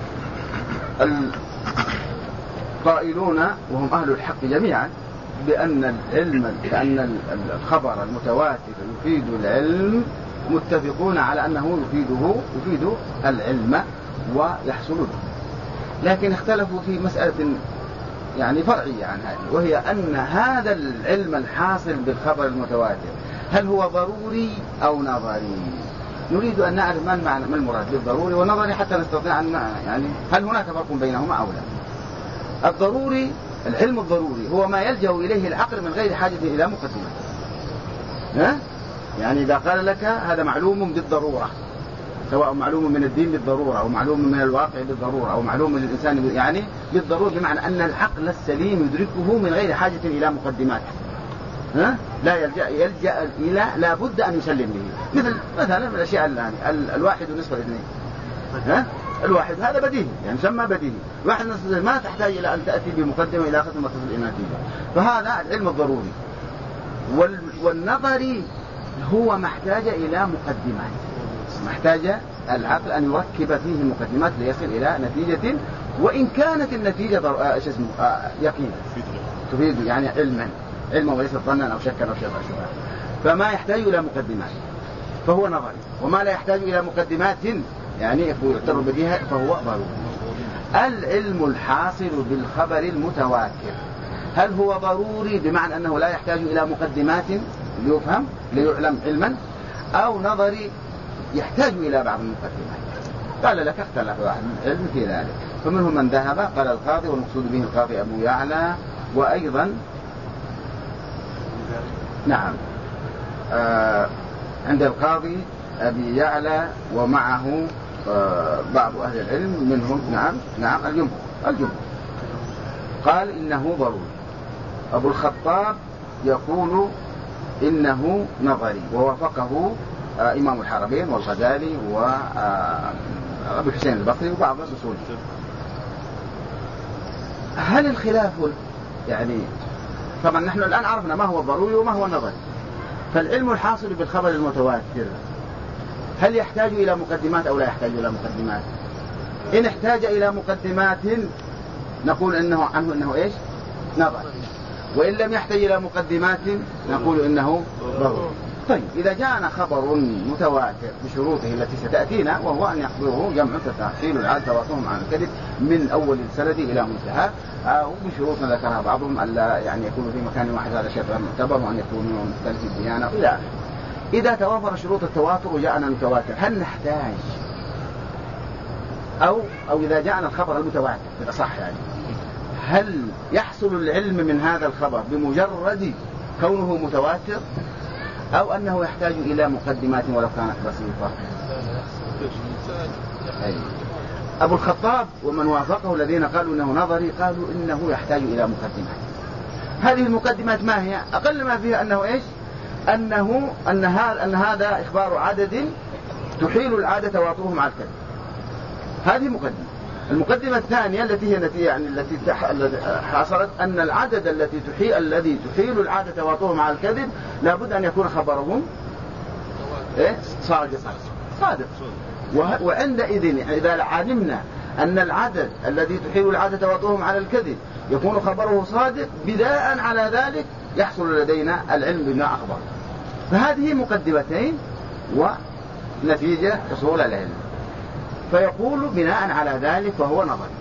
القائلون وهم أهل الحق جميعا بأن الخبر المتواتر يفيد العلم، متفقون على أنه يفيد العلم ويحصل له، لكن اختلفوا في مسألة يعني فرعية عن هذه، وهي أن هذا العلم الحاصل بالخبر المتواتر هل هو ضروري أو نظري؟ نريد أن نعرف ما المراد بالضروري والنظري حتى نستطيع أن يعني هل هناك فرق بينهما أو لا. الضروري، العلم الضروري هو ما يلجأ إليه العقل من غير حاجة إلى مقدمة. يعني إذا قال لك هذا معلوم بالضرورة، سواء معلوم من الدين بالضرورة أو معلوم من الواقع بالضرورة أو معلوم من الإنسان يعني بالضرورة، بمعنى أن العقل السليم يدركه من غير حاجة إلى مقدمات. لا يلجأ إلى لا بد أن يسلم به، مثلا من الأشياء الآن الواحد ونصف الاثنين. الواحد هذا بديهي، يعني يسمى بديهي. الواحد نصف ما تحتاج إلى أن تأتي بمقدمة إلى آخر ما تصل إلى نتيجة، فهذا العلم الضروري. والنظري هو محتاج إلى مقدمات، محتاج العقل أن يركب فيه مقدمات ليصل إلى نتيجة، وإن كانت النتيجة يقينا تفيد يعني علما وليس ظنا أو شكا أو شبهة، فما يحتاج إلى مقدمات فهو نظري، وما لا يحتاج إلى مقدمات يعني يعتبر بديهة فهو ضروري. العلم الحاصل بالخبر المتواتر هل هو ضروري بمعنى أنه لا يحتاج إلى مقدمات ليفهم ليعلم علما، أو نظري يحتاج إلى بعض المقدمات؟ قال لك اختلف واحد من العلم في ذلك، فمنهم من ذهب قال القاضي، والمقصود به القاضي أبو يعلى، وأيضا نعم عند القاضي أبي يعلى ومعه بعض أهل العلم منهم نعم الجمهور قال إنه ضروري. أبو الخطاب يقول إنه نظري، ووافقه إمام الحرمين والغزالي وأبو الحسين البصري وبعض الأصول. هل الخلاف يعني طبعا نحن الآن عرفنا ما هو الضروري وما هو النظري، فالعلم الحاصل بالخبر المتواتر هل يحتاج إلى مقدمات أو لا يحتاج إلى مقدمات؟ إن احتاج إلى مقدمات نقول عنه إنه إيش؟ نظري، وإن لم يحتاج إلى مقدمات نقول إنه ضروري. طيب إذا جاءنا خبر متواتر بشروطه التي ستأتينا، وهو أن يحضره جمع تحصيل العدل تواترهم عن الكذب من أول السند إلى منتهى، وبشروط ذكرها بعضهم ألا يعني يكون في مكان واحد هذا شيء معتبر، وأن يكونوا مختلف الديانة إلى آخره. إذا توافر شروط التواتر وجاءنا المتواتر هل نحتاج أو إذا جاءنا الخبر المتواتر إذا صح يعني هل يحصل العلم من هذا الخبر بمجرد كونه متواتر أو أنه يحتاج إلى مقدمات ولو كانت بسيطة؟ أبو الخطاب ومن وافقه الذين قالوا إنه نظري قالوا إنه يحتاج إلى مقدمات. هذه المقدمات ما هي؟ أقل ما فيها أنه إيش؟ أن هذا إخبار عدد تحيل العادة تواطؤه مع الكذب. هذه مقدمة. المقدمة الثانية التي هي نتيجة يعني التي حصلت أن العدد الذي تحيل العادة تواطؤه مع الكذب لابد أن يكون خبره صادق. وعندئذ إذا علمنا أن العدد الذي تحيل العادة تواطؤهم على الكذب يكون خبره صادق، بناء على ذلك يحصل لدينا العلم بما أخبر. فهذه مقدمتين ونتيجة حصول العلم. فيقول بناء على ذلك فهو نظري.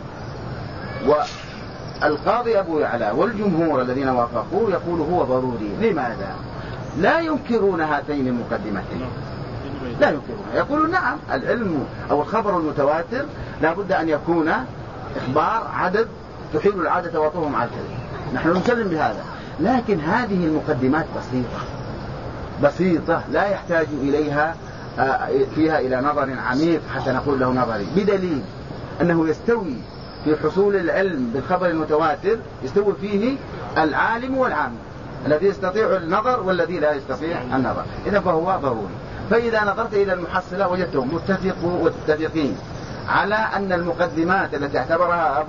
والقاضي أبو يعلى والجمهور الذين وافقوا يقول هو ضروري. لماذا؟ لا ينكرون هاتين المقدمتين، لا ينكرونها، يقولون نعم العلم أو الخبر المتواتر لا بد أن يكون إخبار عدد تحيل العادة تواطؤهم على الكذب، نحن نسلم بهذا. لكن هذه المقدمات بسيطة لا يحتاج إليها فيها إلى نظر عميق حتى نقول له نظري، بدليل أنه يستوي في حصول العلم بالخبر المتواتر، يستوي فيه العالم والعام، الذي يستطيع النظر والذي لا يستطيع النظر. إذا فهو ضروري. فإذا نظرت إلى المحصلة وجدتهم متفقين على أن المقدمات التي اعتبرها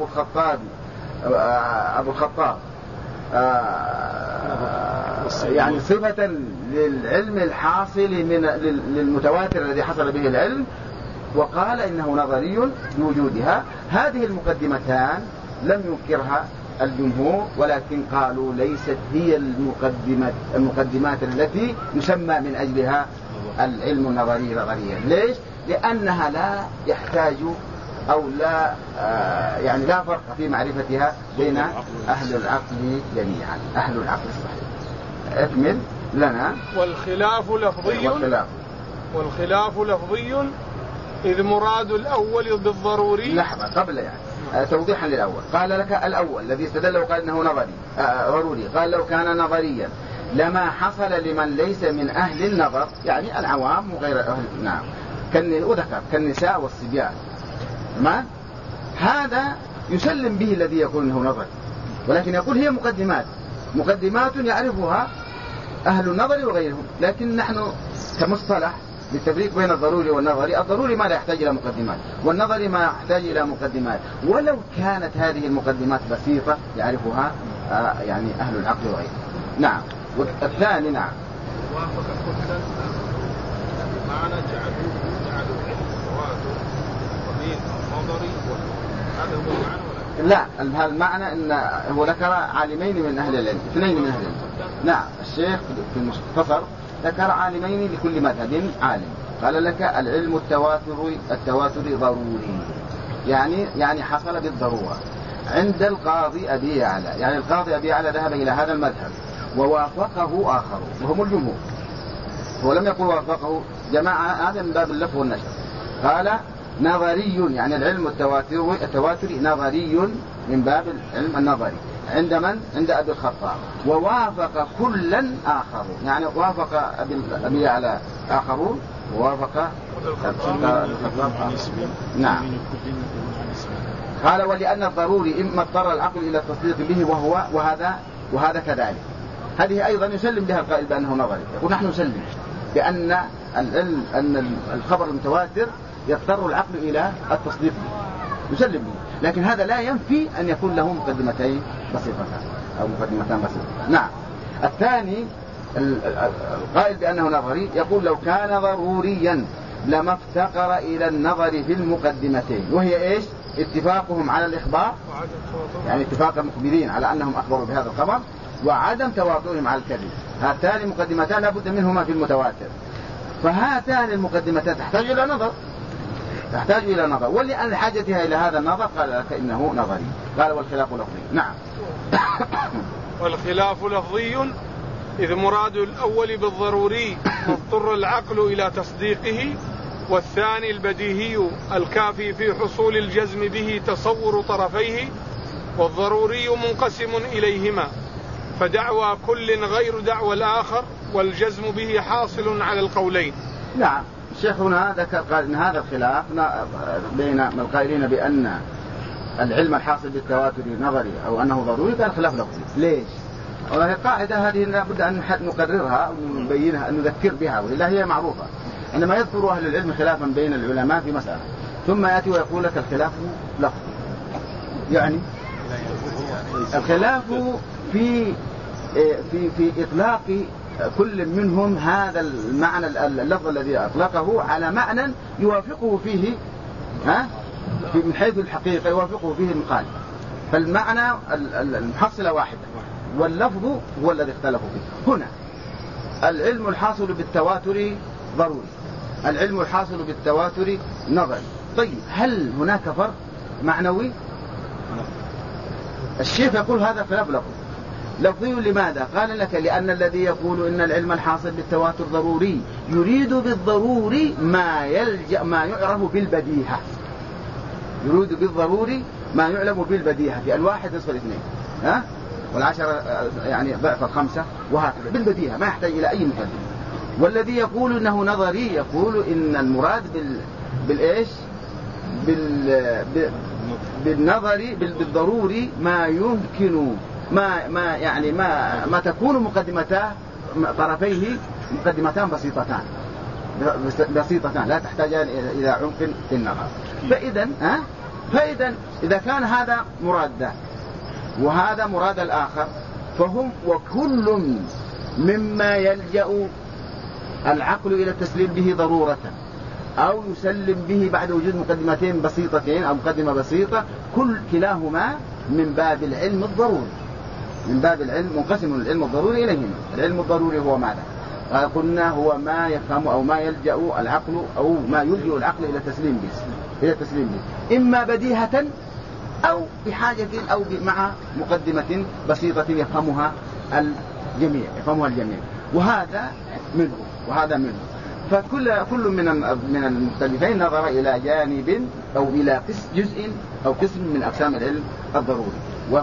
أبو الخطاب يعني صفة للعلم الحاصل للمتواتر الذي حصل به العلم، وقال إنه نظري بوجودها. هذه المقدمتان لم ينكرها الجمهور، ولكن قالوا ليست هي المقدمات التي يسمى من أجلها العلم النظري نظريا. ليش؟ لأنها لا يحتاج أو لا يعني لا فرق في معرفتها بين أهل العقل جميعا، أهل العقل الصحيح. أكمل لنا. والخلاف لفظي إذ مراد الأول بالضروري. لحظة قبل يعني توضيحا للأول. قال لك الأول الذي استدل وقال إنه ضروري، قال لو كان نظريا لما حصل لمن ليس من أهل النظر، يعني العوام وغير أهل. نعم. وذكر كالنساء والصبيان. ما هذا يسلم به الذي يقول إنه نظري، ولكن يقول هي مقدمات يعرفها أهل النظر وغيرهم. لكن نحن كمصطلح للتفريق بين الضروري والنظري، الضروري ما لا يحتاج إلى مقدمات، والنظري ما يحتاج إلى مقدمات، ولو كانت هذه المقدمات بسيطة يعرفها يعني أهل العقل وغيرهم. نعم. والثاني نعم وافق كلا معنى جعلوا علم التواتر ومين النظري، هذا هو المعنى ولا لا؟ هذا المعنى ان هو ذكر عالمين من اهل العلم، اثنين من اهل العلم. نعم. الشيخ في المختصر ذكر عالمين لكل مذهب عالم. قال لك العلم التواتري ضروري، يعني حصل بالضرورة عند القاضي أبي يعلى. يعني القاضي أبي يعلى ذهب إلى هذا المذهب ووافقه آخر وهم الجمهور. هو لم يقل وافقه جماعة، هذا من باب اللف والنشر. قال نظري، يعني العلم التواتري نظري من باب العلم النظري. عند من؟ عند أبي الخطاب. ووافق كلا آخر، يعني وافق أبي يعلى آخرون ووافق الخطاب. نعم. قال ولأن الضروري إما اضطر العقل إلى التصديق به وهذا كذلك. هذه أيضا يسلم بها القائل بأنه نظري. يقول نحن نسلم بأن العلم أن الخبر المتواتر يضطر العقل إلى التصديق به، يسلم به. لكن هذا لا ينفي أن يكون له مقدمتين بسيطتان أو مقدمتان بسيطة. نعم. الثاني القائل بأنه نظري يقول لو كان ضروريا لما افتقر إلى النظر في المقدمتين، وهي إيش؟ اتفاقهم على الإخبار، يعني اتفاق المخبرين على أنهم أخبروا بهذا الخبر، وعدم تواطؤهم على الكذب. هاتان المقدمتان لابد منهما في المتواتر. فهاتان المقدمتان تحتاج إلى نظر، ولأن حاجتها إلى هذا النظر قال لك إنه نظري. قال والخلاف لفظي. نعم. والخلاف لفظي إذ مراد الأول بالضروري مضطر العقل إلى تصديقه، والثاني البديهي الكافي في حصول الجزم به تصور طرفيه والضروري منقسم إليهما، فدعوى كل غير دعوى الآخر، والجزم به حاصل على القولين. نعم. الشيخ هنا ذكر قال إن هذا الخلاف بين القائلين بأن العلم الحاصل بالتواتر نظري أو أنه ضروري كان خلاف لفظي. ليش؟ والله القاعدة هذه لابد أن نقررها ونبينها، أن نذكر بها، وإلا هي معروفة. عندما يذكر أهل العلم خلافا بين العلماء في مسألة ثم يأتي ويقول لك الخلاف لفظي، يعني الخلاف في إطلاق كل منهم هذا المعنى اللفظ الذي أطلقه على معنى يوافقه فيه من حيث الحقيقة يوافقه فيه المقال. فالمعنى المحصلة واحدة واللفظ هو الذي اختلفوا فيه. هنا العلم الحاصل بالتواتر ضروري، العلم الحاصل بالتواتر نظري. طيب هل هناك فرق معنوي؟ الشيخ يقول هذا خلاف لفظي. لماذا؟ قال لك لأن الذي يقول إن العلم الحاصل بالتواتر ضروري يريد بالضروري ما يعرف بالبديهة، يريد بالضروري ما يعلم بالبديهة، في الواحد يصل اثنين والعشرة يعني ضعف الخمسة، وهكذا بالبديهة ما يحتاج إلى أي مقدمة. والذي يقول إنه نظري يقول إن المراد بالإيش بالنظري بالضروري ما يمكن ما تكون مقدمتان طرفيه مقدمتان بسيطتان لا تحتاجان إلى عمق في النظر. فإذا إذا كان هذا مراد ده وهذا مراد الآخر، فهم وكل مما يلجأ العقل إلى التسليم به ضرورة أو يسلم به بعد وجود مقدمتين بسيطتين أو مقدمة بسيطة، كلاهما من باب العلم الضروري، من باب العلم منقسم العلم الضروري إليهما. العلم الضروري هو ماذا؟ قلنا هو ما يفهم أو ما يلجأ العقل أو ما يلجأ العقل إلى التسليم به إما بديهة أو بحاجة أو مع مقدمة بسيطة يفهمها الجميع وهذا منه. فكل من المختلفين نظر إلى جانب أو إلى جزء أو قسم من أقسام العلم الضروري،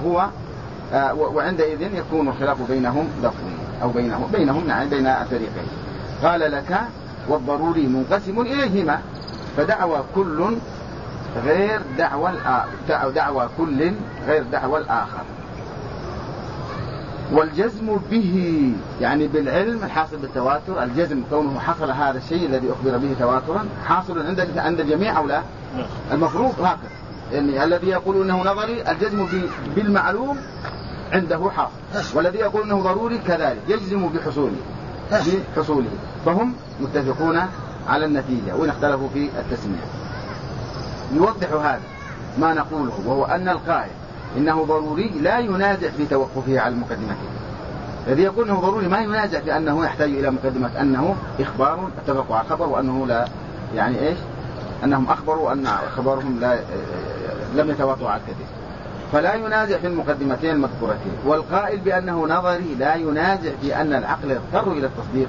وعندئذ يكون الخلاف بينهم لفظي أو بينهم بين الفريقين. قال لك والضروري منقسم إليهما، فدعوى كل غير دعوى كل غير دعوى الآخر. والجزم به يعني بالعلم الحاصل بالتواتر، الجزم كونه حصل هذا الشيء الذي أخبر به تواترا حاصل عند الجميع أو لا؟ المفروض هكذا، يعني الذي يقول إنه نظري الجزم بالمعلوم عنده حاصل، والذي يقول إنه ضروري كذلك يجزم بحصوله. فهم متفقون على النتيجة وإن اختلفوا في التسمية. يوضح هذا ما نقوله، وهو أن القائل إنه ضروري لا ينازع في توقفه على المقدمتين. الذي يقول إنه ضروري ما ينازع في أنه يحتاج إلى مقدمة أنه إخبار اتفقوا على الخبر، وأنه لا يعني إيش أنهم أخبروا أن خبرهم لم يتواتروا على الكذب، فلا ينازع في المقدمتين المذكورتين. والقائل بأنه نظري لا ينازع في أن العقل يضطر إلى التصديق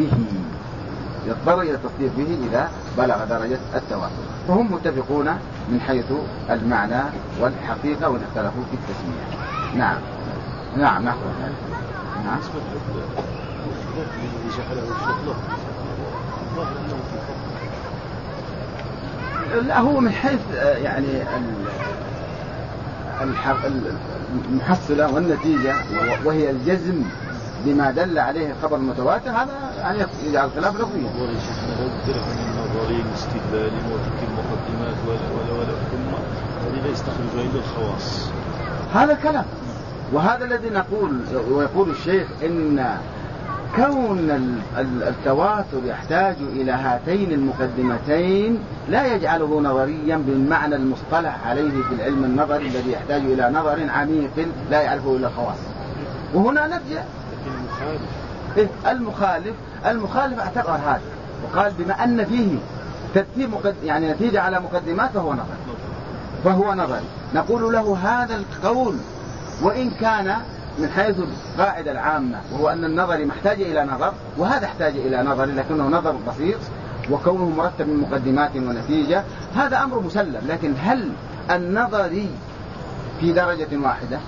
به إذا بلغ درجة التواتر. فهم متفقون من حيث المعنى والحقيقة وإن اختلفوا في التسمية. نعم نأخذ هذا. نعم. لا هو من حيث يعني المحصلة والنتيجة وهي الجزم بما دل عليه الخبر المتواتر، هذا يعني يجعل خلاف لفظي. النظري الاستدلالي وتلك المقدمات ولا ثم هذه لا يستخرج إلا الخواص. هذا الكلام، وهذا الذي نقول ويقول الشيخ إن كون التواتر يحتاج إلى هاتين المقدمتين لا يجعله نظريا بالمعنى المصطلح عليه في العلم النظري الذي يحتاج إلى نظر عميق لا يعرفه إلا الخواص. وهنا نرجع المخالف اعتبر هذا وقال بما أن فيه ترتيب يعني نتيجة على مقدمات فهو نظري. نقول له هذا القول وإن كان من حيث القاعدة العامة، وهو أن النظر محتاج إلى نظر وهذا احتاج إلى نظر، لكنه نظر بسيط وكونه مرتب من مقدمات ونتيجة، هذا أمر مسلم. لكن هل النظري في درجة واحدة؟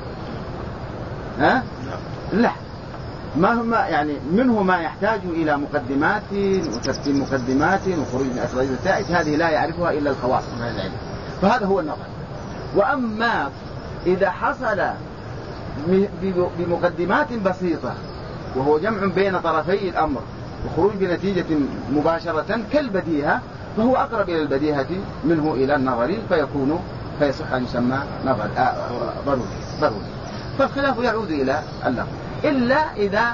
ها؟ لا، ما هم يعني منه ما يحتاج إلى مقدمات وترتيب مقدمات وخروج من أسرار النتائج، هذه لا يعرفها إلا الخواص من العلم، فهذا هو النظر. وأما إذا حصل بمقدمات بسيطة وهو جمع بين طرفي الأمر وخروج بنتيجة مباشرة كالبديهة، فهو أقرب إلى البديهة منه إلى النظر، فيصح أن يسمى نظر ضروري. فالخلاف يعود إلى اللفظ، إلا إذا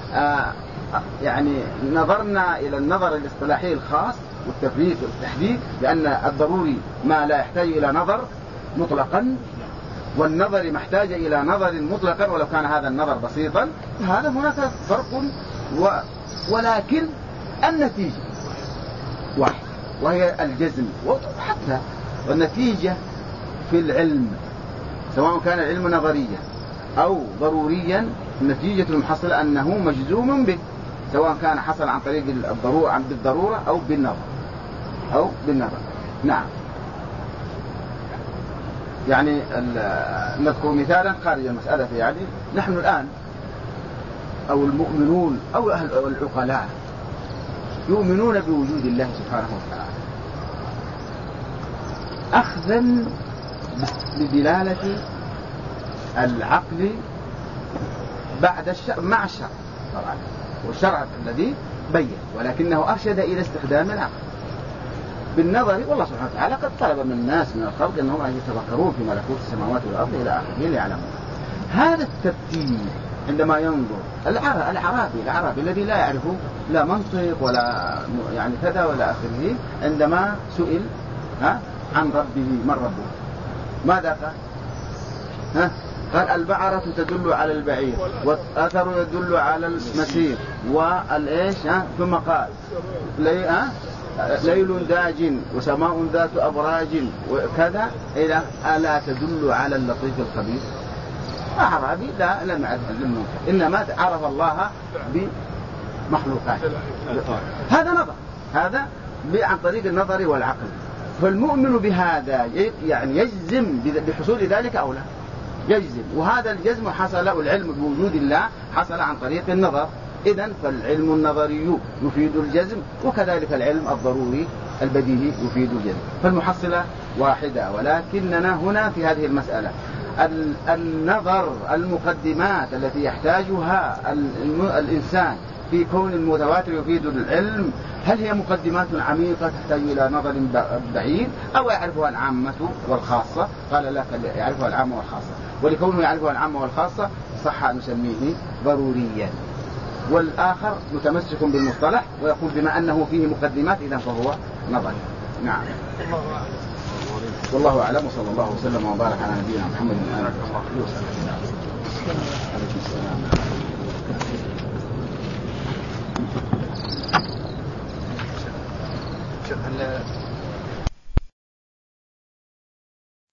يعني نظرنا إلى النظر الاصطلاحي الخاص والتفريق والتحديد، لأن الضروري ما لا يحتاج إلى نظر مطلقا، والنظر محتاج إلى نظر مطلقا ولو كان هذا النظر بسيطا، هذا هناك فرق ولكن النتيجة واحد، وهي الجزم. وحتى النتيجة في العلم سواء كان العلم نظريا أو ضروريا، النتيجة المحصلة أنه مجزوم به، سواء كان حصل عن طريق بالضرورة أو بالنظر. نعم. يعني نذكر مثالا خارج المسألة. يعني نحن الآن أو المؤمنون أو العقلاء يؤمنون بوجود الله سبحانه وتعالى أخذا بدلالة العقل بعد الشرع مع الشرع طبعا، والشرع الذي بين، ولكنه أرشد إلى استخدام العقل. بالنظر والله سبحانه وتعالى قد طلب من الناس من الخلق أنهم يتفكرون في ملكوت السماوات والأرض إلى آخره ليعلمون. هذا التفكير عندما ينظر الأعرابي الذي لا يعرف لا منطق ولا يعني كذا ولا آخره، عندما سئل عن ربه من ربه ماذا قال؟ قال البعرة تدل على البعير والأثر يدل على المسير والإيش ثم قال ليل داج وسماء ذات أبراج وكذا إلى ألا تدل على اللطيف الخبير. أعرابي لم يعرف المنكر، إنما عرف الله بمخلوقاته. هذا نظر، هذا عن طريق النظر والعقل. فالمؤمن بهذا يعني يجزم بحصول ذلك أو لا يجزم، وهذا الجزم حصل، العلم بوجود الله حصل عن طريق النظر. إذن فالعلم النظري يفيد الجزم، وكذلك العلم الضروري البديهي يفيد الجزم، فالمحصلة واحدة. ولكننا هنا في هذه المسألة النظر المقدمات التي يحتاجها الإنسان في كون المتواتر يفيد العلم، هل هي مقدمات عميقة تحتاج إلى نظر بعيد أو يعرفها العامة والخاصة؟ قال لا، يعرفها العامة والخاصة، ولكونه يعرفها العامة والخاصة صح أن نسميه ضروريا. والآخر متمسك بالمصطلح ويقول بما أنه فيه مقدمات إذا فهو نظري. نعم. والله أعلم، وصلى الله وسلم وبارك على نبينا محمد وعلى آله وصحبه وسلم. عليكم السلام.